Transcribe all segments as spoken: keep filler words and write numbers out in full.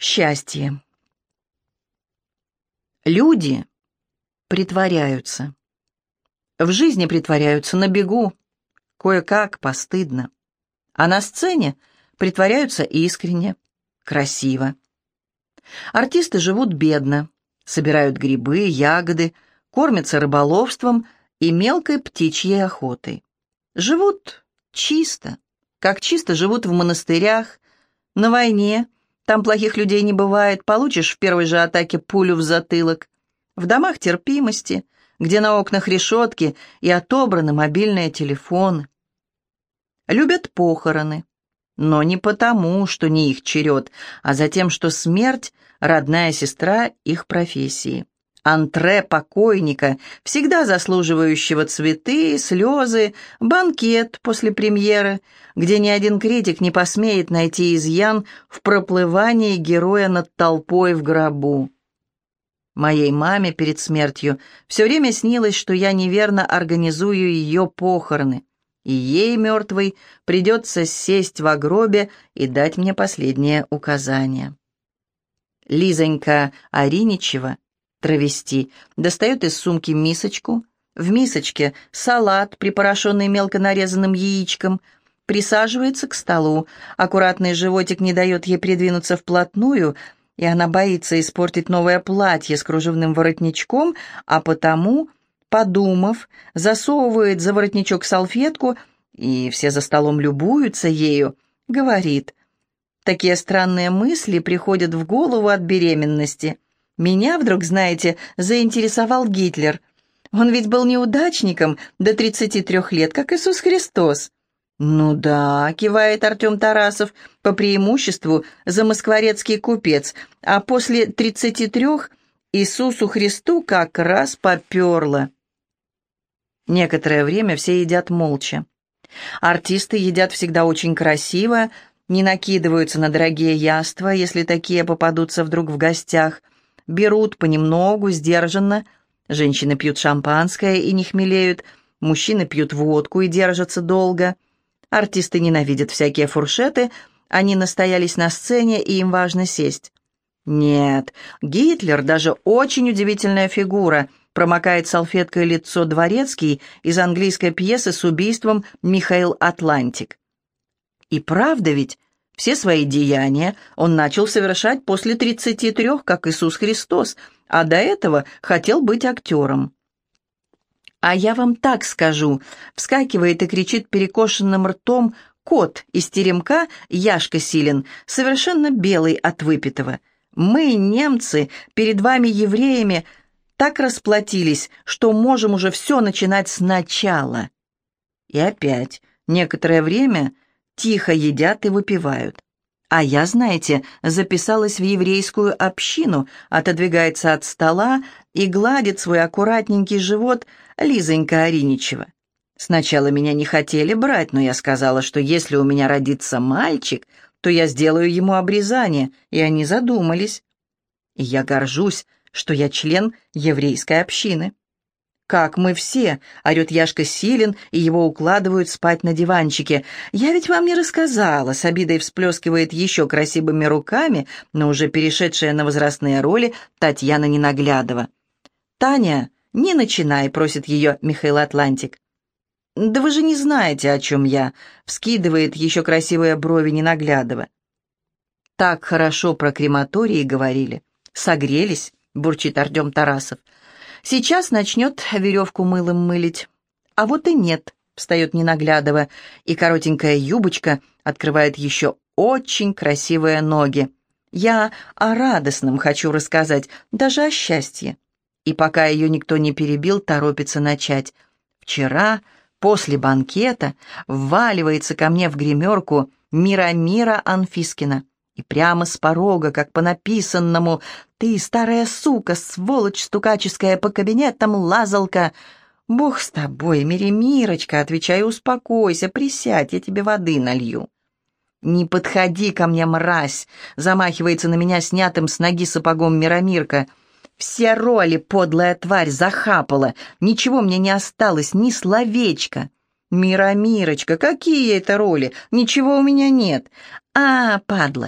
Счастье. Люди притворяются. В жизни притворяются на бегу, кое-как, постыдно. А на сцене притворяются искренне, красиво. Артисты живут бедно, собирают грибы, ягоды, кормятся рыболовством и мелкой птичьей охотой. Живут чисто, как чисто живут в монастырях, на войне. Там плохих людей не бывает, получишь в первой же атаке пулю в затылок. В домах терпимости, где на окнах решетки и отобраны мобильные телефоны. Любят похороны, но не потому, что не их черед, а за тем, что смерть — родная сестра их профессии. Антре покойника, всегда заслуживающего цветы, слезы, банкет после премьеры, где ни один критик не посмеет найти изъян в проплывании героя над толпой в гробу. Моей маме перед смертью все время снилось, что я неверно организую ее похороны, и ей, мертвой, придется сесть в гробе и дать мне последнее указание. Лизонька Ариничева, травести, достает из сумки мисочку. В мисочке салат, припорошенный мелко нарезанным яичком, присаживается к столу. Аккуратный животик не дает ей придвинуться вплотную, и она боится испортить новое платье с кружевным воротничком, а потому, подумав, засовывает за воротничок салфетку, и все за столом любуются ею, говорит: «Такие странные мысли приходят в голову от беременности. Меня вдруг, знаете, заинтересовал Гитлер. Он ведь был неудачником до тридцати трёх лет, как Иисус Христос». «Ну да», — кивает Артем Тарасов, по преимуществу замоскворецкий купец, а после тридцати трёх Иисусу Христу как раз попёрло. Некоторое время все едят молча. Артисты едят всегда очень красиво, не накидываются на дорогие яства, если такие попадутся вдруг в гостях, берут понемногу, сдержанно. Женщины пьют шампанское и не хмелеют, мужчины пьют водку и держатся долго. Артисты ненавидят всякие фуршеты, они настоялись на сцене, и им важно сесть. Нет, Гитлер даже очень удивительная фигура, промокает салфеткой лицо Дворецкий из английской пьесы с убийством Михаил Атлантик. И правда ведь, все свои деяния он начал совершать после тридцати трёх, как Иисус Христос, а до этого хотел быть актером. «А я вам так скажу», — вскакивает и кричит перекошенным ртом кот из теремка Яшка Силин, совершенно белый от выпитого. «Мы, немцы, перед вами, евреями, так расплатились, что можем уже все начинать сначала». И опять некоторое время тихо едят и выпивают. «А я, знаете, записалась в еврейскую общину», отодвигается от стола и гладит свой аккуратненький живот Лизонька Ариничева. «Сначала меня не хотели брать, но я сказала, что если у меня родится мальчик, то я сделаю ему обрезание», и они задумались. И я горжусь, что я член еврейской общины. «Как мы все!» — орет Яшка Силин, и его укладывают спать на диванчике. «Я ведь вам не рассказала!» — с обидой всплескивает еще красивыми руками, но уже перешедшая на возрастные роли Татьяна Ненаглядова. «Таня, не начинай!» — просит ее Михаил Атлантик. «Да вы же не знаете, о чем я!» — вскидывает еще красивые брови Ненаглядова. «Так хорошо про крематории говорили. Согрелись!» — бурчит Артем Тарасов. «Сейчас начнет веревку мылом мылить». «А вот и нет», — встает Ненаглядова, и коротенькая юбочка открывает еще очень красивые ноги. «Я о радостном хочу рассказать, даже о счастье». И пока ее никто не перебил, торопится начать. «Вчера, после банкета, вваливается ко мне в гримерку Мирамира Анфискина. И прямо с порога, как по написанному: «Ты, старая сука, сволочь стукаческая, по кабинетам лазалка!» «Бог с тобой, Миремирочка», — отвечаю: «успокойся, присядь, я тебе воды налью». «Не подходи ко мне, мразь!» — замахивается на меня снятым с ноги сапогом Мирамирка. «Все роли, подлая тварь, захапала, ничего мне не осталось, ни словечка». «Мирамирочка, какие это роли? Ничего у меня нет». «А, падла,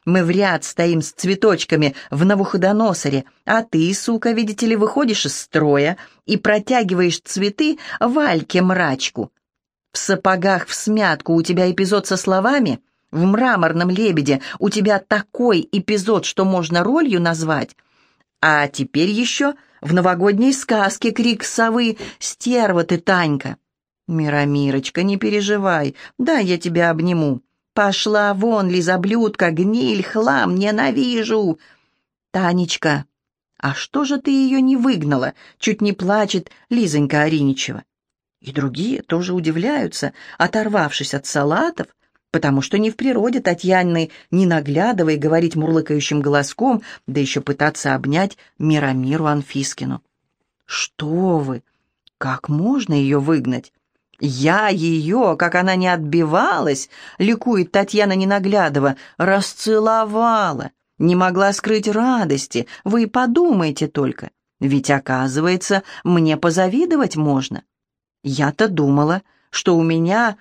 Мы в ряд стоим с цветочками в Навуходоносоре, а ты, сука, видите ли, выходишь из строя и протягиваешь цветы Вальке-мрачку. В сапогах всмятку у тебя эпизод со словами, в «Мраморном лебеде» у тебя такой эпизод, что можно ролью назвать, а теперь еще в новогодней сказке крик совы «Стерва ты, Танька!» «Миромирочка, не переживай, да я тебя обниму. Пошла вон, лизоблюдка, гниль, хлам, ненавижу!» «Танечка, а что же ты ее не выгнала?» Чуть не плачет Лизонька Ариничева. И другие тоже удивляются, оторвавшись от салатов, потому что не в природе Татьяны Ненаглядовой говорить мурлыкающим голоском, да еще пытаться обнять Миромиру Анфискину. «Что вы? Как можно ее выгнать? Я ее, как она не отбивалась, — ликует Татьяна Ненаглядова, — расцеловала, не могла скрыть радости. Вы подумайте только, ведь, оказывается, мне позавидовать можно. Я-то думала, что у меня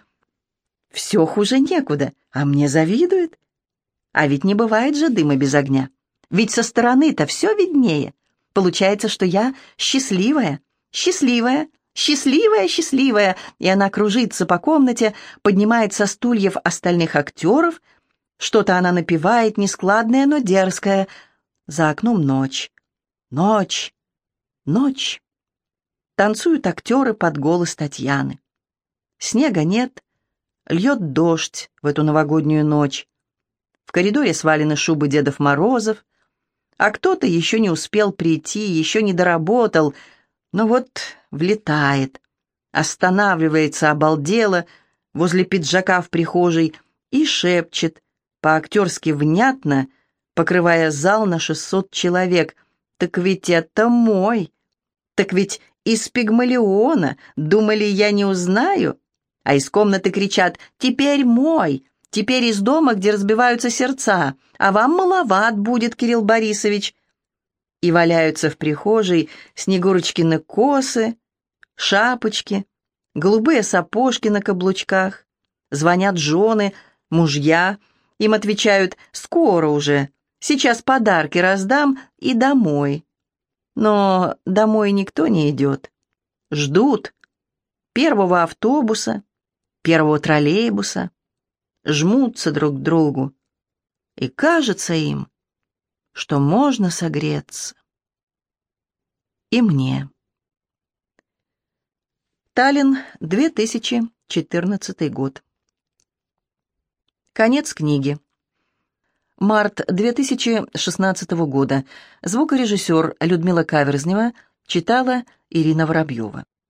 все хуже некуда, а мне завидуют. А ведь не бывает же дыма без огня. Ведь со стороны-то все виднее. Получается, что я счастливая, счастливая, счастливая, счастливая, и она кружится по комнате, поднимает со стульев остальных актеров. Что-то она напевает, нескладное, но дерзкое. За окном ночь, ночь, ночь. Танцуют актеры под голос Татьяны. Снега нет, льет дождь в эту новогоднюю ночь. В коридоре свалены шубы Дедов Морозов, а кто-то еще не успел прийти, еще не доработал, но вот влетает, останавливается обалдело возле пиджака в прихожей и шепчет, по-актерски внятно, покрывая зал на шестьсот человек: «Так ведь это мой! Так ведь из Пигмалиона! Думали, я не узнаю?» А из комнаты кричат: «Теперь мой! Теперь из дома, где разбиваются сердца! А вам маловат будет, Кирилл Борисович!» И валяются в прихожей Снегурочкины косы, шапочки, голубые сапожки на каблучках. Звонят жены, мужья. Им отвечают: «Скоро уже, сейчас подарки раздам и домой». Но домой никто не идет. Ждут первого автобуса, первого троллейбуса, жмутся друг к другу, и кажется им, что можно согреться. И мне. Таллин, две тысячи четырнадцатый год. Конец книги. Март две тысячи шестнадцатого года. Звукорежиссер Людмила Каверзнева читала Ирина Воробьева.